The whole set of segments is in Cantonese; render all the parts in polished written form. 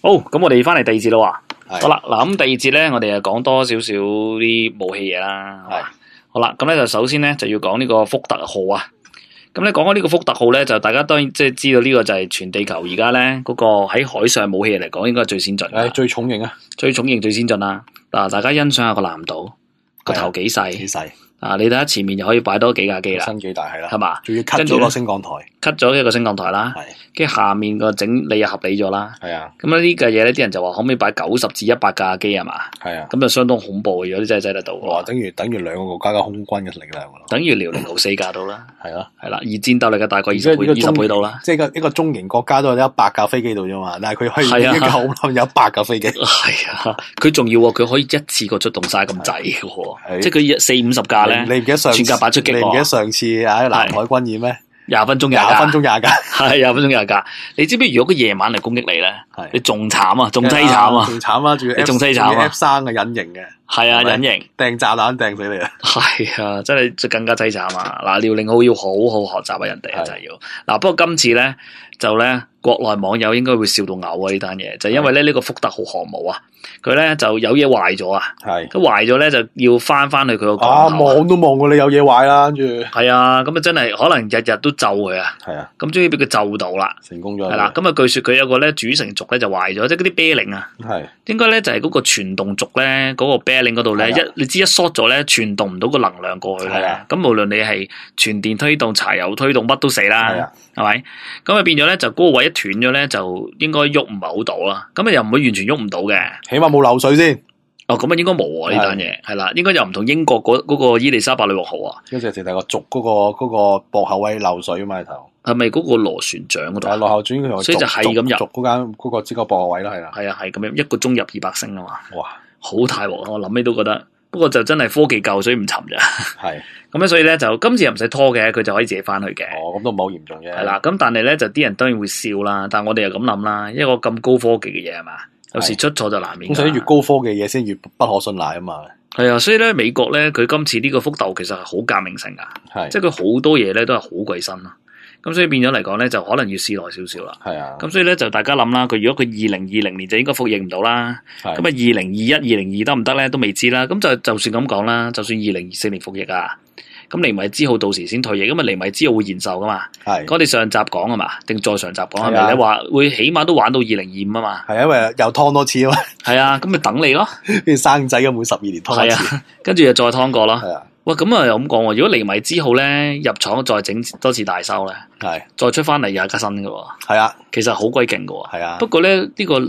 好，咁我哋翻嚟第二節啦喎。好啦，嗱咁第二節咧，我哋就講多少少啲武器嘢啦。係，好啦，咁咧就首先咧就要講呢個福特號啊。咁咧講開呢個福特號咧，就大家當然即係知道呢個就係全地球而家咧嗰個喺海上武器嚟講，應該係最先進。 最重型啊！ 最重型最先進啦。嗱，大家欣賞下個藍島，個頭幾細。幾細。啊！你睇下前面就可以擺多幾架機啦， 身幾大係啦， 係嘛？ 仲要 cut 咗個升降台 ，cut 咗一個升降台啦，跟住下面個整理又合理咗啦，係啊。咁呢架嘢咧，啲人就話可唔可以擺90至100架機係嘛？係啊。咁就相當恐怖嘅，如果真係擠得到。哇！等於2個國家嘅空軍嘅力量咯。等於遼寧號4架到啦，係咯，係啦。而戰鬥力嘅大概20倍到啦。即係一個中型國家都有100架飛機度啫嘛，但係佢可以一個好有100架飛機。係啊，佢仲要佢可以一次過出動晒咁滯嘅，即係佢40-50架咧。你唔記得上次？你唔記得上次喺南海軍演咩？20分鐘廿架，係20分鐘廿架。你知唔知如果佢夜晚嚟攻擊你咧，你仲慘啊，仲凄慘啊，仲慘啊，仲凄慘啊 ！F3嘅隱形嘅，係啊，隱形掟炸彈掟死你啊！係啊，真係更加凄慘啊！嗱，遼寧號要好好學習啊，人哋啊，就係要嗱。不過今次咧就咧，國內網友應該會笑到嘔啊！呢單嘢就因為咧呢個福特號航母啊，佢咧就有嘢壞咗啊，係咁壞咗咧就要翻去佢個港口。望都望過你有嘢壞啦，跟住係啊，咁啊真係可能日日都咒佢啊，係啊，咁終於俾佢咒到啦，成功咗係啦。咁啊據說佢有個咧主承軸咧就壞咗，即係嗰啲 bearing 啊，係應該咧就係嗰個傳動軸咧嗰個 bearing 嗰度咧你知一 short 咗咧傳動唔到個能量過去咧，咁無論你係傳電推動、柴油推動乜都死啦，係咪？咁啊變咗咧就嗰個位一斷咗咧就應該喐唔係好到啦，咁啊又唔會完全喐唔到嘅，起碼冇漏水先。哦，咁啊應該冇啊呢單嘢，係啦，應該又唔同英國嗰個伊麗莎白女王號啊，跟住淨係個軸嗰個駁口位漏水啊嘛頭，係咪嗰個螺旋槳嗰度？係螺旋槳嗰度，所以就係咁入軸嗰間嗰個即個駁口位啦，係啦，係啊係咁樣1個鐘入200升啊嘛，哇，好大鑊，我諗起都覺得，不過就真係科技夠，所以唔沉咋，係咁咧，所以咧就今次又唔使拖嘅，佢就可以自己翻去嘅。哦，咁都唔係好嚴重嘅。係啦，咁但係咧就啲人當然會笑啦，但係我哋又咁諗啦，一個咁高科技嘅嘢係嘛，有時出錯就難免。咁所以越高科技嘅嘢先越不可信賴啊嘛。係啊，所以咧美國咧佢今次呢個福特其實係好革命性噶，係即係佢好多嘢咧都係好鬼新咯。咁所以變咗嚟講咧，就可能要試耐少少啦。係啊，咁所以咧就大家諗啦，佢如果佢2020年就應該服役唔到啦。咁啊2021、2022得唔得咧都未知啦。咁就算咁講啦，就算2024年服役啊，咁尼米茲號到時先退役，咁啊尼米茲號會延壽噶嘛。係，我哋上集講啊嘛，定再上集講係咪？你話會起碼都玩到2025啊嘛。係因為又劏多次啊嘛。係啊，咁咪等你咯。跟住生仔咁每12年劏一次，跟住又再劏過咯。係啊。喂，咁啊又咁講喎，如果尼米茲號咧入廠再整多次大修咧，係再出翻嚟又係架新嘅喎，係啊，其實好鬼勁嘅喎，係啊。不過咧呢個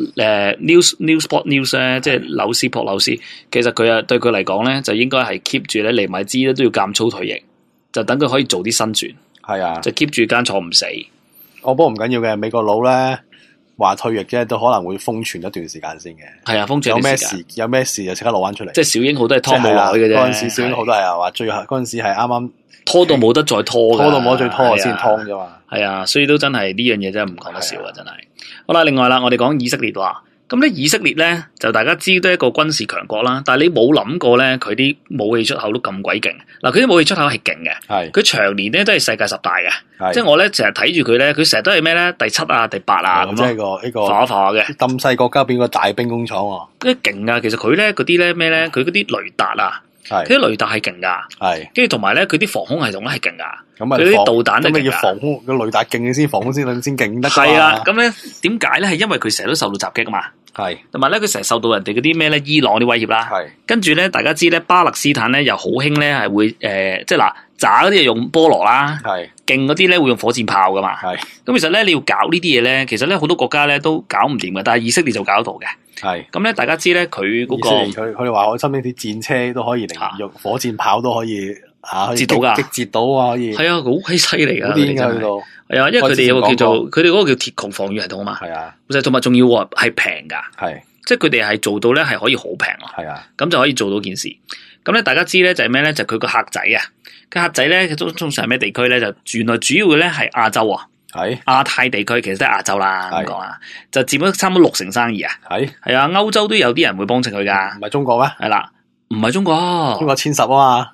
Newsport News 咧，即係紐斯珀紐斯，其實佢啊對佢嚟講咧就應該係 keep 住咧尼米茲咧都要減粗退役，就等佢可以做啲新船，係啊，就 keep 住間坐唔死。不過唔緊要嘅，美國佬咧話退役啫，都可能會封存一段時間先嘅。係啊，封存有咩事就即刻攞翻出嚟。即係小英號都係拖冇耐嘅啫。嗰陣時小英號都係話最後嗰陣時係啱啱拖到冇得再拖到冇得再拖先拖啫嘛。係啊，所以都真係呢樣嘢真係唔講得笑啊，真係。好啦，另外啦，我哋講以色列話。咁咧，以色列咧就大家知都係一個軍事強國啦，但係你冇諗過咧，佢啲武器出口都咁鬼勁。嗱，佢啲武器出口係勁嘅，係佢長年咧都係世界10大嘅，即係我咧成日睇住佢咧，佢成日都係咩咧第7啊、第8啊咁咯，即係呢個化嘅咁細國家變個大兵工廠喎，跟住勁啊！其實佢咧嗰啲咧咩咧，佢嗰啲雷達啊。佢啲雷達係勁噶，係跟住同埋咧，佢啲防空系統咧係勁噶，佢啲導彈咁要防空個雷達勁先，防空先勁得。係啊，咁咧點解咧？係因為佢成日都受到襲擊啊嘛，係同埋咧佢成日受到人哋嗰啲咩咧伊朗啲威脅啦，係跟住咧大家知咧巴勒斯坦咧又好興咧係會即係嗱渣嗰啲係用菠蘿啦，係勁嗰啲咧會用火箭炮噶嘛，係咁其實咧你要搞呢啲嘢咧，其實咧好多國家咧都搞唔掂嘅，但係以色列就搞得到嘅。係咁咧，大家知咧佢嗰個佢哋話我身邊啲戰車都可以用火箭炮都可以截到噶，截到啊可以。係啊，好閪犀利噶，癲噶呢度。係啊，因為佢哋有個叫做佢哋嗰個叫鐵穹防禦系統啊嘛。係啊，同埋仲要係平噶，係即係佢哋係做到咧係可以好平咯。係啊，咁就可以做到件事。咁咧，大家知咧就係咩咧？就佢個客仔啊，個客仔咧通常係咩地區咧？就原來主要嘅咧係亞洲啊。係亞太地區，其實都係亞洲啦，咁講啊，就佔咗差唔多60%生意啊。係啊，歐洲都有啲人會幫襯佢噶，唔係中國咩？係啦，唔係中國，中國10%啊嘛。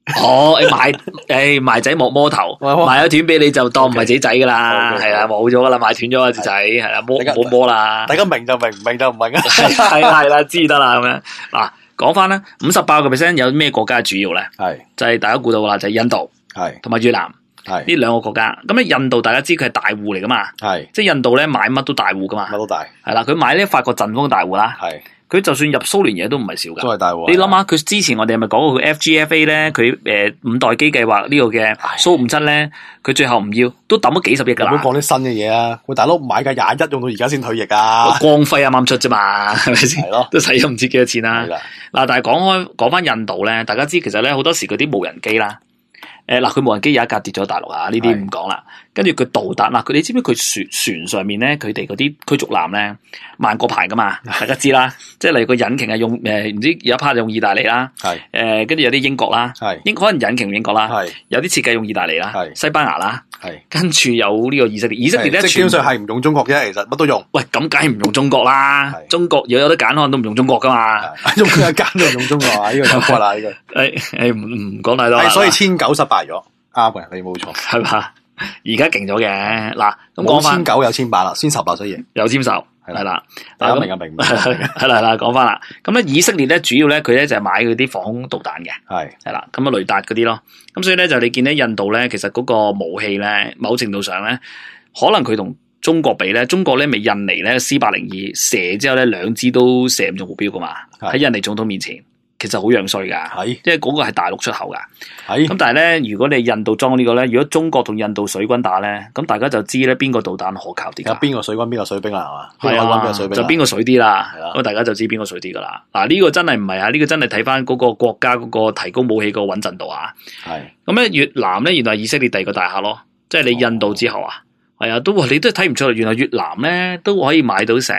哦，賣仔莫摸頭，賣咗斷俾你就當唔係自己仔噶啦，係啦，冇咗噶啦，賣斷咗啊隻仔，係啦，摸啦。 大家明就明，唔明就唔明啊。 係啦，知得啦咁樣。嗱，講翻啦，58%有咩國家主要咧？係就係大家估到啦，就係印度，係同埋越南。係呢兩個國家，咁咧印度大家知佢係大戶嚟噶嘛？係即係印度咧買乜都大戶噶嘛？乜都大係啦，佢買咧法國陣風大戶啦。係佢就算入蘇聯嘢都唔係少噶，都係大戶。你諗下，佢之前我哋係咪講過佢 FGFA 咧？佢5代機計劃呢個嘅蘇57咧，佢最後唔要，都抌咗幾十億噶啦。唔好講啲新嘅嘢啊！喂，大佬買架21用到而家先退役啊！光輝啱啱出啫嘛，係咪先？係咯，都使咗唔知幾多錢啦。嗱，但係講翻印度咧，大家知其實咧好多時嗰啲無人機啦。嗱，佢無人機有一架跌咗大陸啊，呢啲唔講啦。跟住佢導彈嗱，你知唔知佢船上面咧，佢哋嗰啲驅逐艦咧，萬國牌噶嘛？大家知啦，即係例如個引擎係用唔知有一 part 用意大利啦，跟住有啲英國啦，可能引擎用英國啦，有啲設計用意大利啦，西班牙啦，跟住有呢個以色列，以色列咧基本上係唔用中國啫，其實乜都用。喂，咁梗係唔用中國啦，中國如果有得揀，可能都唔用中國噶嘛。用佢揀就用中國啊，呢個有骨啦呢個。唔講太多。 所以19失敗咗，啱嘅，你冇錯， 係嘛？而家勁咗嘅，嗱，咁講翻 19有10把啦，先10把所以有簽售係啦， 大家明啊明係啦，講翻啦，咁咧以色列咧主要咧佢咧就係買嗰啲防空導彈嘅，係啦，咁啊雷達嗰啲咯，咁所以咧就你見咧印度咧其實嗰個武器咧某程度上咧可能佢同中國比咧，中國咧咪印尼咧 C802射之後咧2支都射唔中目標噶嘛，喺印尼總統面前。其實好樣衰噶，因為嗰個係大陸出口噶。咁但係咧，如果你印度裝呢個咧，如果中國同印度水軍打咧，咁大家就知咧邊個導彈可靠啲。邊個水軍邊個水兵啦，係嘛？就邊個水啲啦。咁大家就知邊個水啲噶啦。嗱，呢個真係唔係啊，呢個真係睇翻嗰個國家嗰個提供武器個穩陣度啊。咁咧越南咧，原來係以色列第二個大客咯，即係你印度之後啊。係啊，你都睇唔出，原來越南咧都可以買到成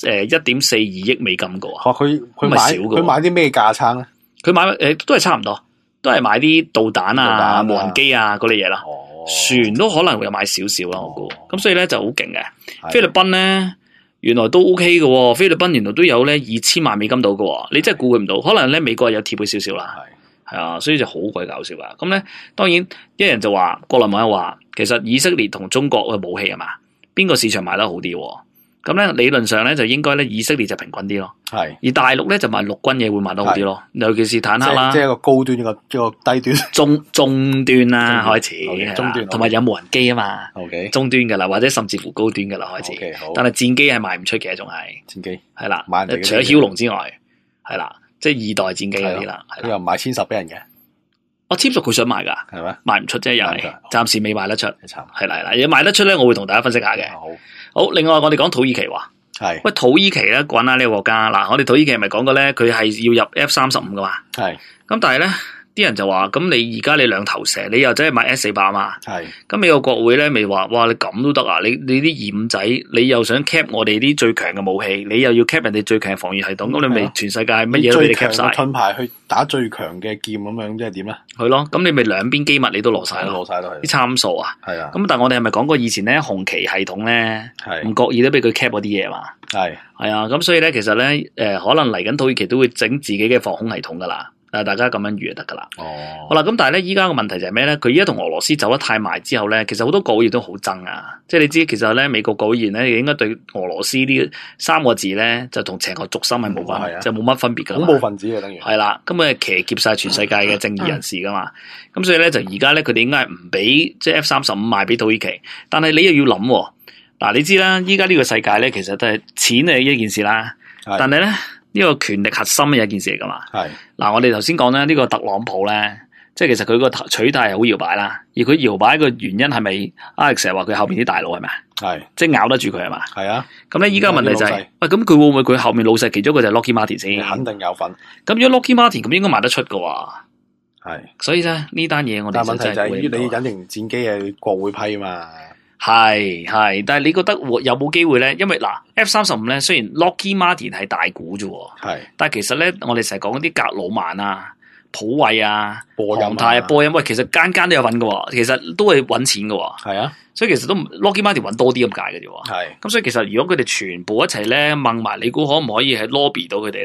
1.42億美金噶喎。佢買啲咩架撐咧？佢買都係差唔多，都係買啲導彈啊、無人機啊嗰啲嘢啦。船都可能會有買少少啦，我估。咁所以咧就好勁嘅。菲律賓咧原來都 OK 嘅喎，菲律賓原來都有咧2000萬美金到嘅喎。你真係估佢唔到，可能咧美國有貼佢少少啦。係啊，所以就好鬼搞笑噶。咁咧，當然一人就話，國內網友話，其實以色列同中國嘅武器係嘛，邊個市場賣得好啲？咁咧理論上咧就應該咧以色列就平均啲咯。係，而大陸咧就賣陸軍嘢會賣得好啲咯，尤其是坦克啦。即係一個高端一個低端。中端啦開始，中端，同埋有無人機啊嘛。OK， 中端噶啦，或者甚至乎高端噶啦開始。但係戰機係賣唔出嘅，仲係。戰機係啦，除咗梟龍之外，係啦。即係2代戰機嗰啲啦，佢又賣10俾人嘅。我簽熟佢想賣噶，係咩？賣唔出啫，又係暫時未賣得出。係啦，如果賣得出咧，我會同大家分析下嘅。好，另外我哋講土耳其話，係喂土耳其咧，講下呢個國家嗱，我哋土耳其係咪講過咧？佢係要入 F35噶嘛？係。咁但係咧，啲人就話，咁你而家你兩頭蛇，你又真係買 S400啊嘛？係。咁美國國會咧，咪話，哇，你咁都得啊？你啲二五仔，你又想 cap 我哋啲最強嘅武器，你又要 cap 人哋最強嘅防禦系統，咁你咪全世界乜嘢都俾你 cap 晒。盾牌去打最強嘅劍咁樣，即係點咧？係咯，咁你咪兩邊機密你都攞晒咯，攞晒都係啲參數啊。係啊。咁但係我哋係咪講過以前咧紅旗系統咧，唔覺意都俾佢 cap 嗰啲嘢嘛？係。係啊，咁所以咧，其實咧，可能嚟緊土耳其都會整自己嘅防空系統噶啦。大家咁樣預就得噶啦。哦，好啦，咁但係咧，依家個問題就係咩咧？佢依家同俄羅斯走得太埋之後咧，其實好多國會議員都好憎啊。即係你知，其實咧美國國會議員咧，應該對俄羅斯呢3個字咧，就同邪惡軸心係冇關，就冇乜分別噶。恐怖分子嘅等於係啦，咁啊騎劫晒全世界嘅正義人士噶嘛。咁所以咧就而家咧，佢哋應該係唔俾即係 F35賣俾土耳其，但係你又要諗嗱，你知啦，依家呢個世界咧，其實都係錢係一件事啦，但係咧。呢個權力核心嘅一件事嚟噶嘛？係嗱，我哋頭先講咧，呢個特朗普咧，即係其實佢個取態係好搖擺啦。而佢搖擺嘅原因係咪 Alex 成日話佢後邊啲大佬係咪？係即係咬得住佢係嘛？係啊。咁咧，依家問題就係，喂，咁佢會唔會佢後面老細其中一個就係 Lockheed Martin 先？肯定有份。咁如果 Lockheed Martin 咁應該賣得出噶喎。係。所以咧呢單嘢我哋問題就係你隱形戰機係國會批嘛？係，但係你覺得有冇機會咧？因為嗱 F35咧，雖然 Lockheed Martin 係大股啫，係，但係其實咧，我哋成日講嗰啲格魯曼啊、普惠啊、航太啊、波音，喂，其實間都有份噶，其實都係搵錢噶，係啊，所以其實都 Lockheed Martin 搵多啲咁解嘅啫，係，咁所以其實如果佢哋全部一齊咧掹埋，你估可唔可以係 lobby 到佢哋咧？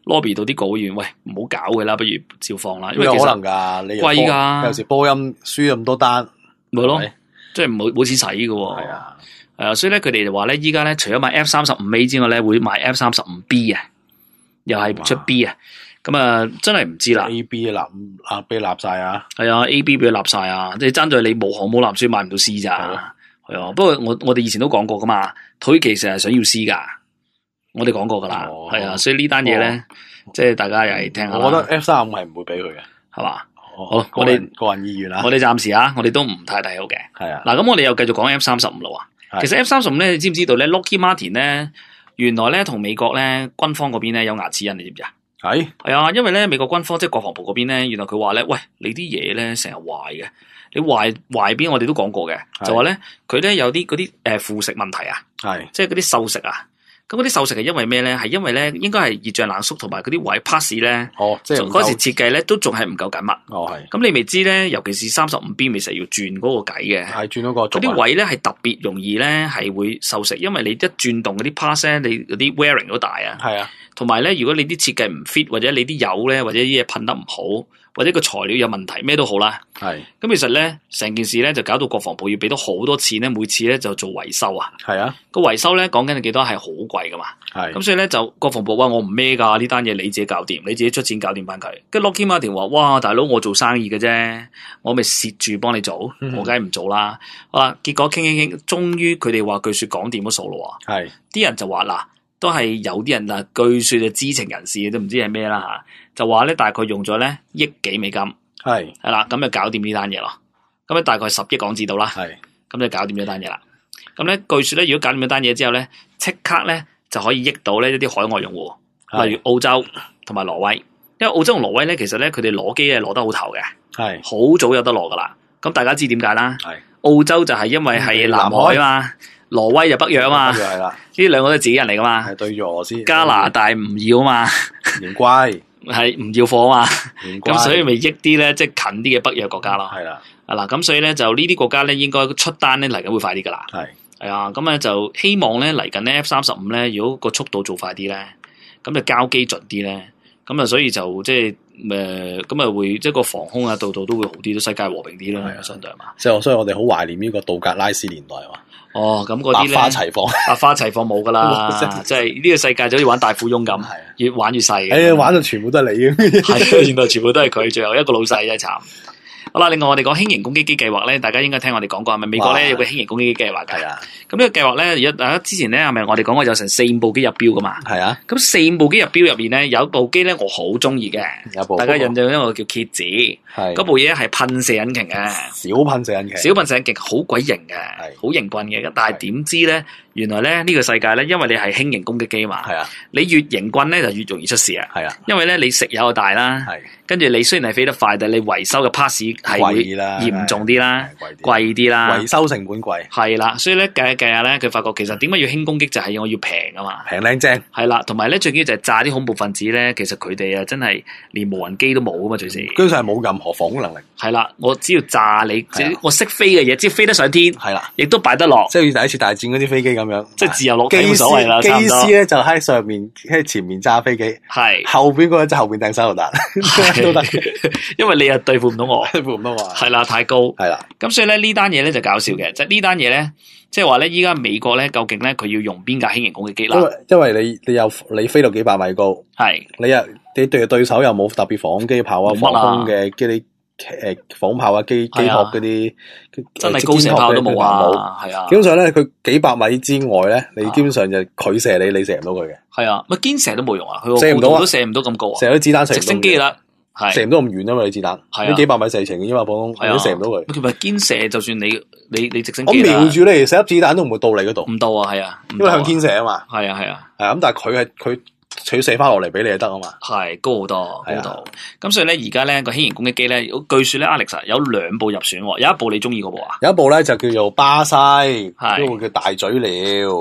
lobby 到啲國會議員，喂唔好搞佢啦，不如照放啦。因為有可能㗎，你貴㗎， 有時波音輸咁多單， 咪咯，即係冇錢使㗎喎。係啊。所以咧，佢哋就話咧，依家咧，除咗買 F-35A 之外咧，會買 F-35B 啊，又係出 B 啊，咁啊，真係唔知啦。 A、B 俾立晒啊， 係啊 ，A、B 俾佢立晒啊，即係爭在你冇行冇藍書買唔到 C 咋，係啊。不過我哋以前都講過噶嘛，土耳其成日想要 C 噶，我哋講過噶啦，係啊。所以呢單嘢咧，即係大家又係聽下。 我覺得 F-35係唔會俾佢嘅， 係嘛？ 好，我哋個人意願啦。 我哋暫時我哋都唔太睇好嘅。係啊。嗱，咁我哋又繼續講 F-35啦。其實 F-35咧，你知唔知道咧 ？Lockheed Martin 咧，原來咧同美國咧軍方嗰邊咧有牙齒印，你知唔知啊？係啊，因為咧美國軍方即係國防部嗰邊咧，原來佢話咧，喂，你啲嘢咧成日壞嘅，你壞邊我哋都講過嘅，就話咧佢咧有啲嗰啲腐蝕問題啊，即係嗰啲鏽蝕啊。咁嗰啲鏽蝕係因為咩咧？係因為咧應該係熱脹冷縮同埋嗰啲位 pass 咧，即係嗰時設計咧都仲係唔夠緊密。咁你未知咧，尤其是 35B 咪成日要轉嗰個計嘅，係轉嗰個。嗰啲位咧係特別容易咧係會鏽蝕，因為你一轉動嗰啲 pass 咧，你嗰啲 wearing 都大啊。係啊，同埋咧，如果你啲設計唔 fit 或者你啲油咧或者啲嘢噴得唔好，或者個材料有問題，咩都好啦。係咁，其實咧成件事咧就搞到國防部要俾到好多錢咧，每次咧就做維修啊。係啊，個維修咧講緊係幾多係好貴噶嘛。係咁，所以咧就國防部話我唔孭噶呢單嘢，你自己搞掂，你自己出錢搞掂翻佢。跟住 Lockheed Martin 話：哇，大佬我做生意嘅啫，我咪蝕住幫你做，我梗係唔做啦。好啦，結果傾，終於佢哋話據說講掂咗數咯。係啲人就話嗱，都係有啲人嗱，據說嘅知情人士都唔知係咩啦吓。就話咧，大概用咗咧億幾美金，係啦，咁就搞掂呢單嘢咯。咁咧大概10億港紙到啦，係咁就搞掂咗單嘢啦。咁咧據說咧，如果搞掂咗單嘢之後咧，即刻咧就可以益到呢一啲海外用戶，例如澳洲同埋挪威。因為澳洲同挪威咧，其實咧佢哋攞機係攞得好頭嘅，係好早有得攞噶啦。咁大家知點解啦？係澳洲就係因為係南海啊嘛，挪威就北約啊嘛，係啦，呢兩個都係自己人嚟噶嘛，係對住俄羅斯。加拿大唔要啊嘛，唔乖。係唔要貨啊嘛，咁所以咪益啲咧，即係近啲嘅北約國家咯。係啦，嗱，咁所以咧就呢啲國家咧應該出單咧嚟緊會快啲噶啦。係啊，咁咧就希望咧嚟緊咧 F-35咧，如果個速度做快啲咧，咁就交機準啲咧，咁啊所以就即係咁啊會即係個防空啊度度都會好啲，都世界和平啲啦，相對係嘛。即係所以我哋好懷念呢個道格拉斯年代啊嘛。哦，咁嗰啲咧，百花齊放冇噶啦，即係呢個世界就好似玩大富翁咁，越玩越細嘅。玩到全部都係你嘅，係原來全部都係佢，最後一個老細真係慘。好啦，另外我哋講輕型攻擊機計劃咧，大家應該聽我哋講過，係咪美國咧有個輕型攻擊機計劃㗎？係啊。咁呢個計劃咧，而家大家之前咧係咪我哋講過有成4-5部機入標噶嘛？係啊。咁4-5部機入標入面咧，有一部機咧我好中意嘅，大家印象一個叫蠍子，係嗰部嘢係噴射引擎嘅，小噴射引擎好鬼型嘅，好型棍嘅。但係點知咧，原來咧呢個世界咧，因為你係輕型攻擊機嘛，係啊，你越型棍咧就越容易出事啊，係啊，因為咧你食油又大啦，係，跟住你雖然係飛得快，但係你維修嘅 pass 係會嚴重啲啦，貴啲啦，維修成本貴，係啦，所以咧計下咧，佢發覺其實點解要輕攻擊就係我要平啊嘛，平靚正，係啦，同埋咧最緊要就係炸啲恐怖分子咧，其實佢哋啊真係連無人機都冇啊嘛，隨時基本上係冇任何防空能力，係啦，我只要炸你，我識飛嘅嘢，只要飛得上天，係啦，亦都擺得落，即係第一次大戰嗰啲飛機咁樣，即係自由落體冇所謂啦，機師咧就喺上面喺前面揸飛機，係後邊嗰個就後邊掟手榴彈都得，因為你又對付唔到我，對付唔到我，係啦，太高，係啦，咁所以咧呢單嘢咧就搞笑嘅，即係呢單嘢咧，即係話咧依家美國咧究竟咧佢要用邊架輕型攻擊機啦？因為你飛到幾百米高，係你對手又冇特別防空機炮啊，防空嘅啲防空炮啊，機托嗰啲真係高射炮都冇啊，係啊，基本上咧佢幾百米之外咧，你基本上就佢射你，你射唔到佢嘅，係啊，咪堅射都冇用啊，佢射唔到啊，都射唔到咁高啊，射啲子彈直升機啦。射唔到咁遠啊嘛，你子彈，呢幾百米射程嘅啫嘛，普通你都射唔到佢。佢咪堅射，就算你直升機，我瞄住你，射粒子彈都唔會到你嗰度。唔到啊，係啊，因為向天射啊嘛。係啊，係啊，係咁，但係佢射翻落嚟俾你就得啊嘛。係高好多，高度。咁所以咧，而家咧個輕型攻擊機咧，據說咧 Alex 有2部入選，有一部你中意嗰部啊？有一部咧就叫做巴西，呢部叫大嘴鳥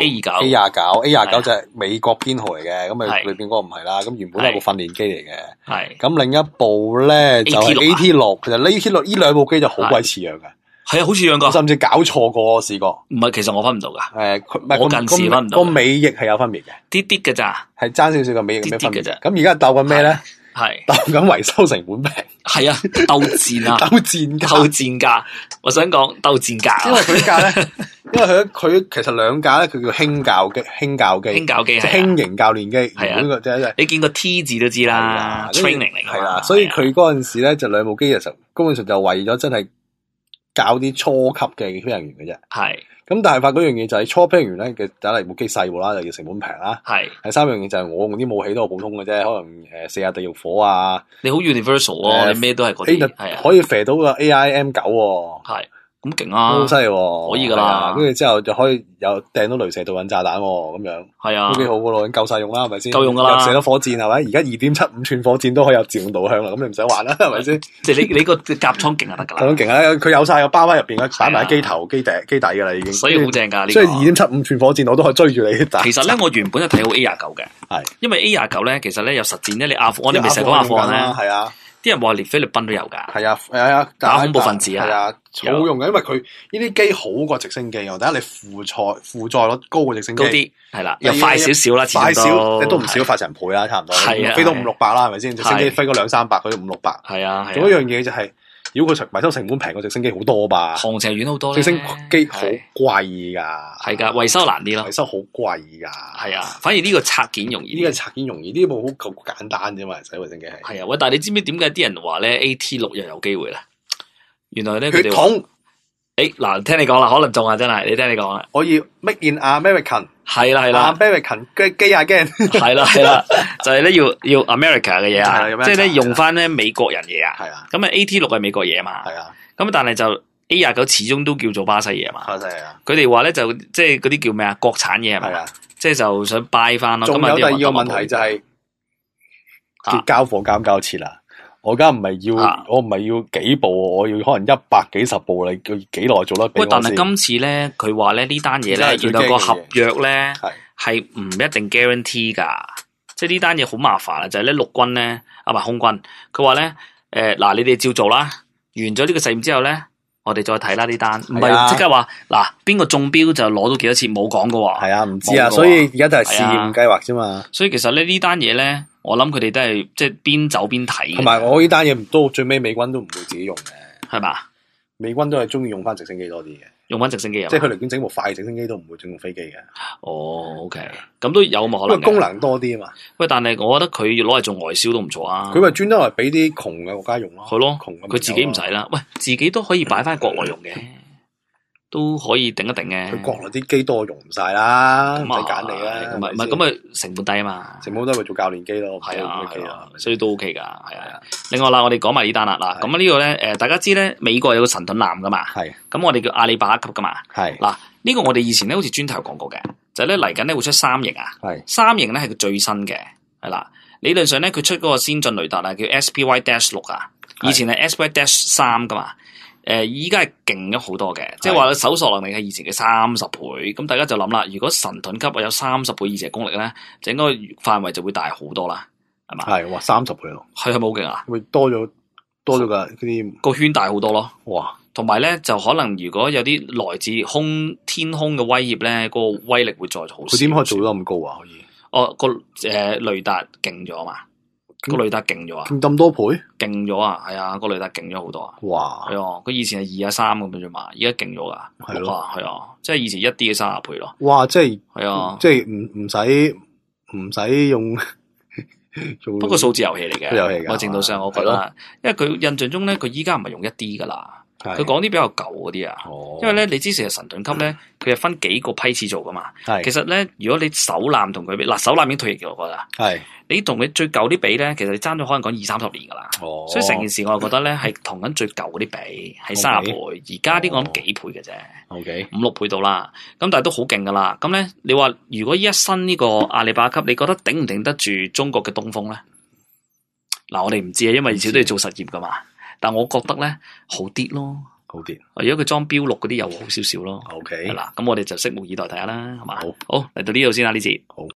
A29 就係美國編號嚟嘅，咁啊裏邊嗰個唔係啦，咁原本係部訓練機嚟嘅。係咁另一部咧就係 AT6，其實呢 AT6呢兩部機就好鬼似樣嘅。 係啊，好似樣噶， 甚至搞錯過，我試過。 唔係，其實我分唔到噶。 我近視分唔到。 個尾翼係有分別嘅， 啲啲嘅咋， 係爭少少個尾翼嘅分別啫。 咁而家鬥緊咩咧？ 係鬥緊維修成本平。 係啊，鬥戰啊，鬥戰價。我想講鬥戰價， 因為佢啲價咧，因為佢其實兩架咧，佢叫輕教機，即係輕型教練機。 係啊，你見個 T 字都知啦 ，training 嚟㗎。 係啦，所以佢嗰陣時咧就兩部機嘅時候，根本上就為咗真係教啲初級嘅飛行員嘅啫。係。咁但係發嗰樣嘢就係初飛行員咧嘅，第一部機細部啦，就要成本平啦。係。第三樣嘢就係我用啲武器都好普通嘅啫，可能四下地獄火啊。你好 universal 喎，你咩都係嗰啲。係啊。可以射到個 AIM9。係。咁勁啊！好犀利喎，可以噶啦。跟住之後就可以有掟到雷射導引炸彈咁樣。係啊，都幾好噶咯，夠晒用啦，係咪先？夠用噶啦，射到火箭係咪？而家2.75寸火箭都可以有自動導向啦，咁你唔使玩啦，係咪先？即係你個甲倉勁就得噶啦。咁勁啊！佢有晒個包喺入邊，擺埋喺機頭、機底噶啦，已經。所以好正噶呢個。所以2.75寸火箭我都可以追住你打。其實咧，我原本就睇好 A29嘅，係因為 A29咧，其實咧有實戰咧，你我哋未成日講阿富汗咧，係啊。啲人話連菲律賓都有噶，係啊，打恐怖分子啊，係啊，好用嘅，因為佢呢啲機好過直升機，我等下你負載率高過直升機，高啲係啦，又快少少啦，快少，你都唔少快成倍啦，差唔多，係啊，飛到500-600啦，係咪先？直升機飛個200-300，佢都500-600，係啊，仲有一樣嘢就係。如果佢維修成本平過直升機好多吧，行程遠好多。直升機好貴噶，係噶，維修難啲咯，維修好貴噶，係啊。反而呢個拆件容易，呢個拆件容易，呢部好簡單啫嘛，使直升機係。係啊，喂，但係你知唔知點解啲人話咧 AT6 又有機會咧？原來咧佢哋血統，嗱，聽你講啦，可能中啊，真係，你聽你講啦。我要 Make in American， 係啦，American 機啊驚，係啦，就係咧要 America 嘅嘢啊，即係咧用翻咧美國人嘢啊，係啊，咁啊 AT6 係美國嘢嘛，係啊，咁但係就 A29始終都叫做巴西嘢嘛，巴西啊，佢哋話咧就即係嗰啲叫咩啊，國產嘢係咪啊，即係就想 buy 翻咯。仲有第二個問題就係交貨交切啦。我而家唔係要，我唔係要幾部，我要可能100幾十部，你要幾耐做得俾我先？喂，但係今次咧，佢話咧呢單嘢咧，原來個合約咧係唔一定 guarantee 噶，即係呢單嘢好麻煩啊！就係咧陸軍咧，唔係空軍，佢話咧，嗱，你哋照做啦，完咗呢個實驗之後咧，我哋再睇啦呢單，唔係即刻話嗱邊個中標就攞到幾多錢，冇講噶喎。係啊，唔知啊，所以而家就係試驗計劃啫嘛。所以其實咧呢單嘢咧。我諗佢哋都係即係邊走邊睇，同埋我呢單嘢都最尾美軍都唔會自己用嘅，係嘛？美軍都係中意用翻直升機多啲嘅，用翻直升機啊！即係佢寧願整部快直升機都唔會整部飛機嘅。哦 ，OK，咁都有冇可能？因為功能多啲啊嘛。喂，但係我覺得佢攞嚟做外銷都唔錯啊。佢咪專登嚟俾啲窮嘅國家用咯。係咯，窮佢自己唔使啦。喂，自己都可以擺翻國內用嘅。都可以頂一頂嘅，佢國內啲機多用唔晒啦，唔使揀你啦，唔係咁啊成本低啊嘛，成本低咪做教練機咯，係啊，所以都 OK 噶，係啊。另外啦，我哋講埋呢單啦，嗱，咁呢個咧，大家知咧，美國有個神盾艦噶嘛，係，咁我哋叫阿里巴巴級噶嘛，係，嗱，呢個我哋以前咧好似專題講過嘅，就咧嚟緊咧會出3型啊，係，3型咧係佢最新嘅，係啦，理論上咧佢出嗰個先進雷達啊，叫 SPY-6 啊，以前係 SPY-3 噶嘛。依家係勁咗好多嘅，即係話搜索能力係以前嘅30倍，咁大家就諗啦，如果神盾級有30倍以前嘅功力咧，整個範圍就會大好多啦，係嘛？係，哇，30倍咯，係咪好勁啊？會多咗噶，嗰啲個圈大好多咯，哇！同埋咧，就可能如果有啲來自天空嘅威脅咧，個威力會再好少。佢點可以做得咁高啊？可以？哦，個雷達勁咗嘛？個雷達勁咗啊！咁多倍？勁咗啊！係啊，個雷達勁咗好多啊！哇！係啊，佢以前係2啊3咁樣啫嘛，而家勁咗噶，係咯，係啊，即係以前1D 嘅30倍咯。哇！即係係啊，即係唔使用。不過數字遊戲嚟嘅，某程度上我覺得，因為佢印象中咧，佢依家唔係用1D 噶啦。佢講啲比較舊嗰啲啊，因為咧你知成日神盾級咧，佢係分幾個批次做噶嘛。其實咧，如果你手艦同佢比，嗱手艦已經退役咗，我覺得。係。你同佢最舊啲比咧，其實你爭咗可能講20-30年噶啦。哦。所以成件事我係覺得咧，係同緊最舊嗰啲比，係30倍。而家啲我諗幾倍嘅啫。OK。5-6倍到啦。咁但係都好勁噶啦。咁咧，你話如果依一新呢個阿里巴巴級，你覺得頂唔頂得住中國嘅東風咧？嗱，我哋唔知啊，因為至少都要做實驗噶嘛。但我覺得咧好啲咯，好啲。如果佢裝標6嗰啲又好少少咯。OK，係啦，咁我哋就拭目以待睇下啦，係嘛？好，嚟到呢度先啦，呢節。好。